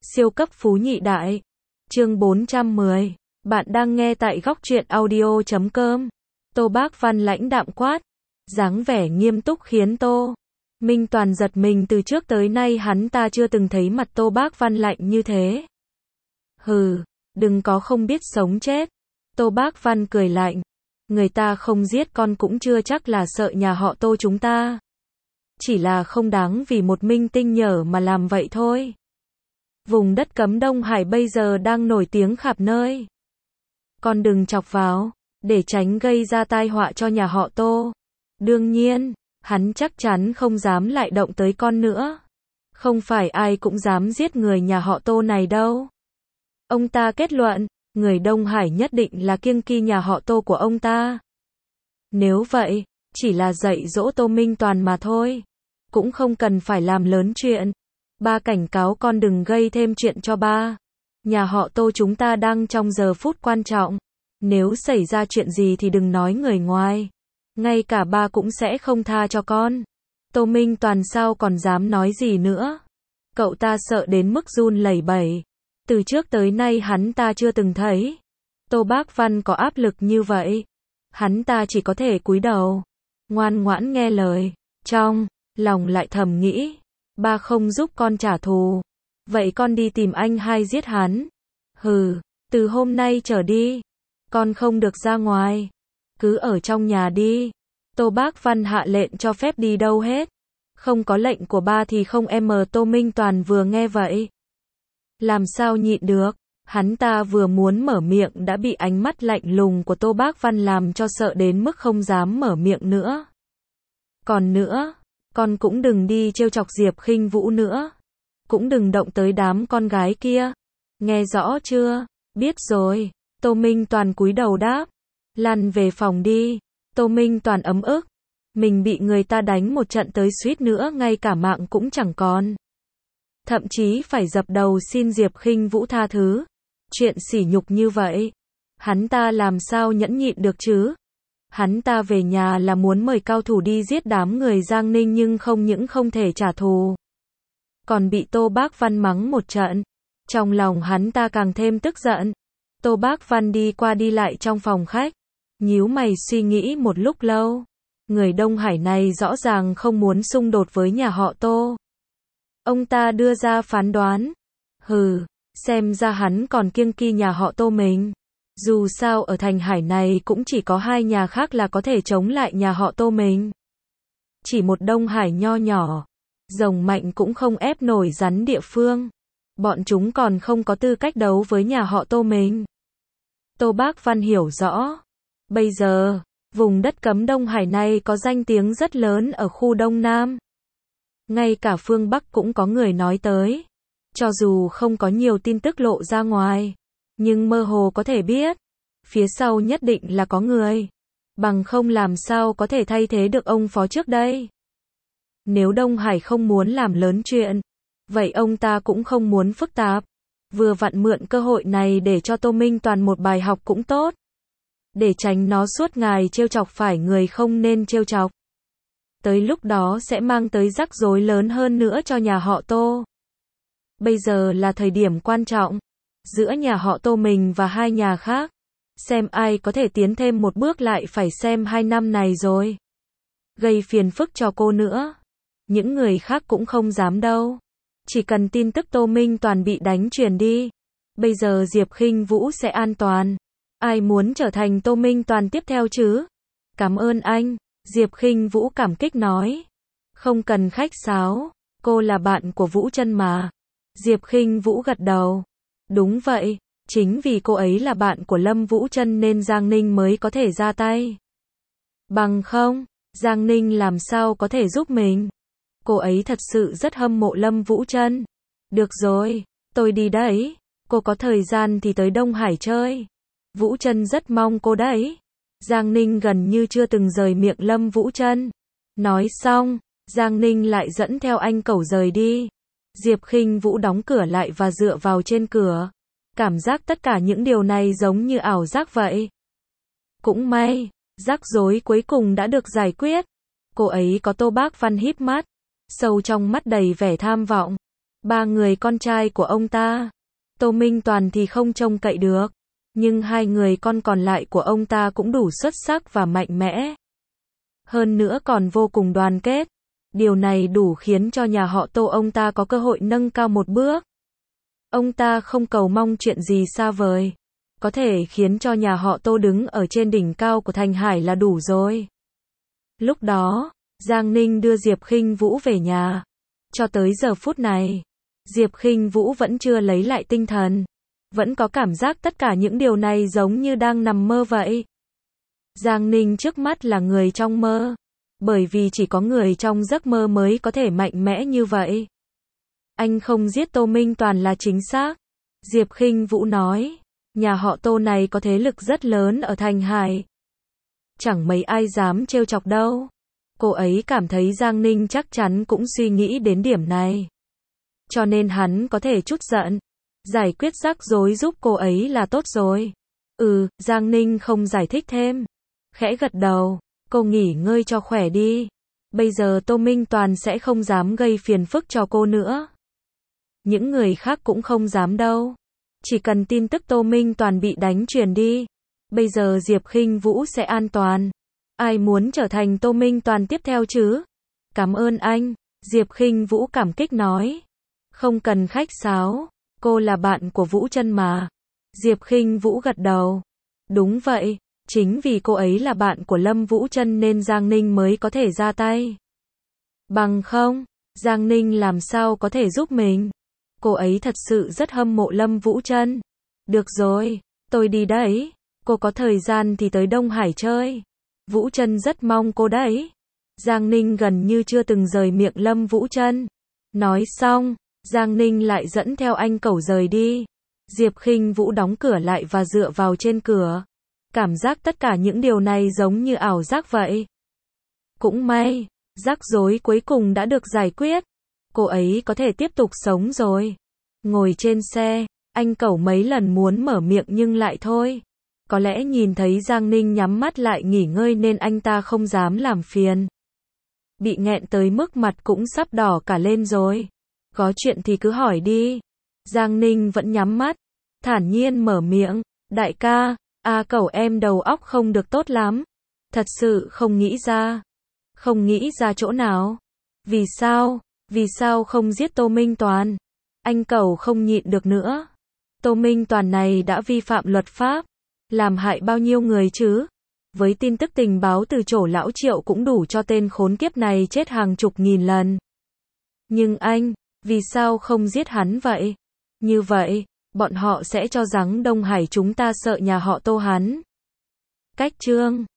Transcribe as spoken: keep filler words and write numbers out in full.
Siêu cấp phú nhị đại. Chương bốn trăm mười. Bạn đang nghe tại góc truyện audio chấm com. Tô Bác Văn lãnh đạm quát. Dáng vẻ nghiêm túc khiến Tô Minh Toàn giật mình, từ trước tới nay hắn ta chưa từng thấy mặt Tô Bác Văn lạnh như thế. Hừ, đừng có không biết sống chết. Tô Bác Văn cười lạnh. Người ta không giết con cũng chưa chắc là sợ nhà họ Tô chúng ta. Chỉ là không đáng vì một minh tinh nhở mà làm vậy thôi. Vùng đất cấm Đông Hải bây giờ đang nổi tiếng khắp nơi. Con đừng chọc vào, để tránh gây ra tai họa cho nhà họ Tô. Đương nhiên, hắn chắc chắn không dám lại động tới con nữa. Không phải ai cũng dám giết người nhà họ Tô này đâu. Ông ta kết luận, người Đông Hải nhất định là kiêng kỵ nhà họ Tô của ông ta. Nếu vậy, chỉ là dạy dỗ Tô Minh Toàn mà thôi. Cũng không cần phải làm lớn chuyện. Ba cảnh cáo con đừng gây thêm chuyện cho ba. Nhà họ Tô chúng ta đang trong giờ phút quan trọng. Nếu xảy ra chuyện gì thì đừng nói người ngoài. Ngay cả ba cũng sẽ không tha cho con. Tô Minh Toàn sao còn dám nói gì nữa. Cậu ta sợ đến mức run lẩy bẩy. Từ trước tới nay hắn ta chưa từng thấy Tô Bác Văn có áp lực như vậy. Hắn ta chỉ có thể cúi đầu, ngoan ngoãn nghe lời. Trong lòng lại thầm nghĩ, ba không giúp con trả thù, vậy con đi tìm anh hai giết hắn. Hừ, từ hôm nay trở đi, con không được ra ngoài, cứ ở trong nhà đi. Tô Bác Văn hạ lệnh cho phép đi đâu hết. Không có lệnh của ba thì không em. Tô Minh Toàn vừa nghe vậy, làm sao nhịn được. Hắn ta vừa muốn mở miệng đã bị ánh mắt lạnh lùng của Tô Bác Văn làm cho sợ đến mức không dám mở miệng nữa. Còn nữa, con cũng đừng đi trêu chọc Diệp Khinh Vũ nữa. Cũng đừng động tới đám con gái kia. Nghe rõ chưa? Biết rồi. Tô Minh Toàn cúi đầu đáp. Lăn về phòng đi. Tô Minh Toàn ấm ức. Mình bị người ta đánh một trận tới suýt nữa ngay cả mạng cũng chẳng còn. Thậm chí phải dập đầu xin Diệp Khinh Vũ tha thứ. Chuyện sỉ nhục như vậy, hắn ta làm sao nhẫn nhịn được chứ? Hắn ta về nhà là muốn mời cao thủ đi giết đám người Giang Ninh, nhưng không những không thể trả thù, còn bị Tô Bác Văn mắng một trận. Trong lòng hắn ta càng thêm tức giận. Tô Bác Văn đi qua đi lại trong phòng khách, nhíu mày suy nghĩ một lúc lâu. Người Đông Hải này rõ ràng không muốn xung đột với nhà họ Tô. Ông ta đưa ra phán đoán. Hừ, xem ra hắn còn kiêng kỵ nhà họ Tô mình. Dù sao ở thành Hải này cũng chỉ có hai nhà khác là có thể chống lại nhà họ Tô mình. Chỉ một Đông Hải nho nhỏ, rồng mạnh cũng không ép nổi rắn địa phương. Bọn chúng còn không có tư cách đấu với nhà họ Tô mình. Tô Bác Văn hiểu rõ. Bây giờ, vùng đất cấm Đông Hải này có danh tiếng rất lớn ở khu Đông Nam. Ngay cả phương Bắc cũng có người nói tới. Cho dù không có nhiều tin tức lộ ra ngoài, nhưng mơ hồ có thể biết, phía sau nhất định là có người. Bằng không làm sao có thể thay thế được ông phó trước đây. Nếu Đông Hải không muốn làm lớn chuyện, vậy ông ta cũng không muốn phức tạp. Vừa vặn mượn cơ hội này để cho Tô Minh Toàn một bài học cũng tốt. Để tránh nó suốt ngày trêu chọc phải người không nên trêu chọc. Tới lúc đó sẽ mang tới rắc rối lớn hơn nữa cho nhà họ Tô. Bây giờ là thời điểm quan trọng giữa nhà họ Tô mình và hai nhà khác. Xem ai có thể tiến thêm một bước lại phải xem hai năm này rồi. Gây phiền phức cho cô nữa. Những người khác cũng không dám đâu. Chỉ cần tin tức Tô Minh Toàn bị đánh truyền đi, bây giờ Diệp Khinh Vũ sẽ an toàn. Ai muốn trở thành Tô Minh Toàn tiếp theo chứ? Cảm ơn anh. Diệp Khinh Vũ cảm kích nói. Không cần khách sáo, cô là bạn của Vũ Chân mà. Diệp Khinh Vũ gật đầu. Đúng vậy, chính vì cô ấy là bạn của Lâm Vũ Chân nên Giang Ninh mới có thể ra tay. Bằng không, Giang Ninh làm sao có thể giúp mình? Cô ấy thật sự rất hâm mộ Lâm Vũ Chân. Được rồi, tôi đi đấy. Cô có thời gian thì tới Đông Hải chơi. Vũ Chân rất mong cô đấy. Giang Ninh gần như chưa từng rời miệng Lâm Vũ Chân. Nói xong, Giang Ninh lại dẫn theo anh cẩu rời đi. Diệp Khinh Vũ đóng cửa lại và dựa vào trên cửa. Cảm giác tất cả những điều này giống như ảo giác vậy. Cũng may, rắc rối cuối cùng đã được giải quyết. Cô ấy có Tô Bác Văn híp mắt, sâu trong mắt đầy vẻ tham vọng. Ba người con trai của ông ta, Tô Minh Toàn thì không trông cậy được, nhưng hai người con còn lại của ông ta cũng đủ xuất sắc và mạnh mẽ. Hơn nữa còn vô cùng đoàn kết. Điều này đủ khiến cho nhà họ Tô ông ta có cơ hội nâng cao một bước. Ông ta không cầu mong chuyện gì xa vời. Có thể khiến cho nhà họ Tô đứng ở trên đỉnh cao của Thành Hải là đủ rồi. Lúc đó, Giang Ninh đưa Diệp Khinh Vũ về nhà. Cho tới giờ phút này, Diệp Khinh Vũ vẫn chưa lấy lại tinh thần. Vẫn có cảm giác tất cả những điều này giống như đang nằm mơ vậy. Giang Ninh trước mắt là người trong mơ. Bởi vì chỉ có người trong giấc mơ mới có thể mạnh mẽ như vậy. Anh không giết Tô Minh Toàn là chính xác. Diệp Khinh Vũ nói. Nhà họ Tô này có thế lực rất lớn ở Thành Hải. Chẳng mấy ai dám trêu chọc đâu. Cô ấy cảm thấy Giang Ninh chắc chắn cũng suy nghĩ đến điểm này. Cho nên hắn có thể chút giận. Giải quyết rắc rối giúp cô ấy là tốt rồi. Ừ, Giang Ninh không giải thích thêm. Khẽ gật đầu. Cô nghỉ ngơi cho khỏe đi. Bây giờ Tô Minh Toàn sẽ không dám gây phiền phức cho cô nữa. Những người khác cũng không dám đâu. Chỉ cần tin tức Tô Minh Toàn bị đánh truyền đi. Bây giờ Diệp Khinh Vũ sẽ an toàn. Ai muốn trở thành Tô Minh Toàn tiếp theo chứ? Cảm ơn anh. Diệp Khinh Vũ cảm kích nói. Không cần khách sáo. Cô là bạn của Vũ Chân mà. Diệp Khinh Vũ gật đầu. Đúng vậy. Chính vì cô ấy là bạn của Lâm Vũ Chân nên Giang Ninh mới có thể ra tay. Bằng không, Giang Ninh làm sao có thể giúp mình? Cô ấy thật sự rất hâm mộ Lâm Vũ Chân. Được rồi, tôi đi đấy. Cô có thời gian thì tới Đông Hải chơi. Vũ Chân rất mong cô đấy. Giang Ninh gần như chưa từng rời miệng Lâm Vũ Chân. Nói xong, Giang Ninh lại dẫn theo anh cẩu rời đi. Diệp Khinh Vũ đóng cửa lại và dựa vào trên cửa. Cảm giác tất cả những điều này giống như ảo giác vậy. Cũng may, rắc rối cuối cùng đã được giải quyết. Cô ấy có thể tiếp tục sống rồi. Ngồi trên xe, anh cẩu mấy lần muốn mở miệng nhưng lại thôi. Có lẽ nhìn thấy Giang Ninh nhắm mắt lại nghỉ ngơi nên anh ta không dám làm phiền. Bị nghẹn tới mức mặt cũng sắp đỏ cả lên rồi. Có chuyện thì cứ hỏi đi. Giang Ninh vẫn nhắm mắt, thản nhiên mở miệng. Đại ca, A Cẩu em đầu óc không được tốt lắm. Thật sự không nghĩ ra. Không nghĩ ra chỗ nào. Vì sao? Vì sao không giết Tô Minh Toàn? Anh Cẩu không nhịn được nữa. Tô Minh Toàn này đã vi phạm luật pháp. Làm hại bao nhiêu người chứ? Với tin tức tình báo từ chỗ lão Triệu cũng đủ cho tên khốn kiếp này chết hàng chục nghìn lần. Nhưng anh, vì sao không giết hắn vậy? Như vậy, bọn họ sẽ cho rằng Đông Hải chúng ta sợ nhà họ Tô hắn. Cách chương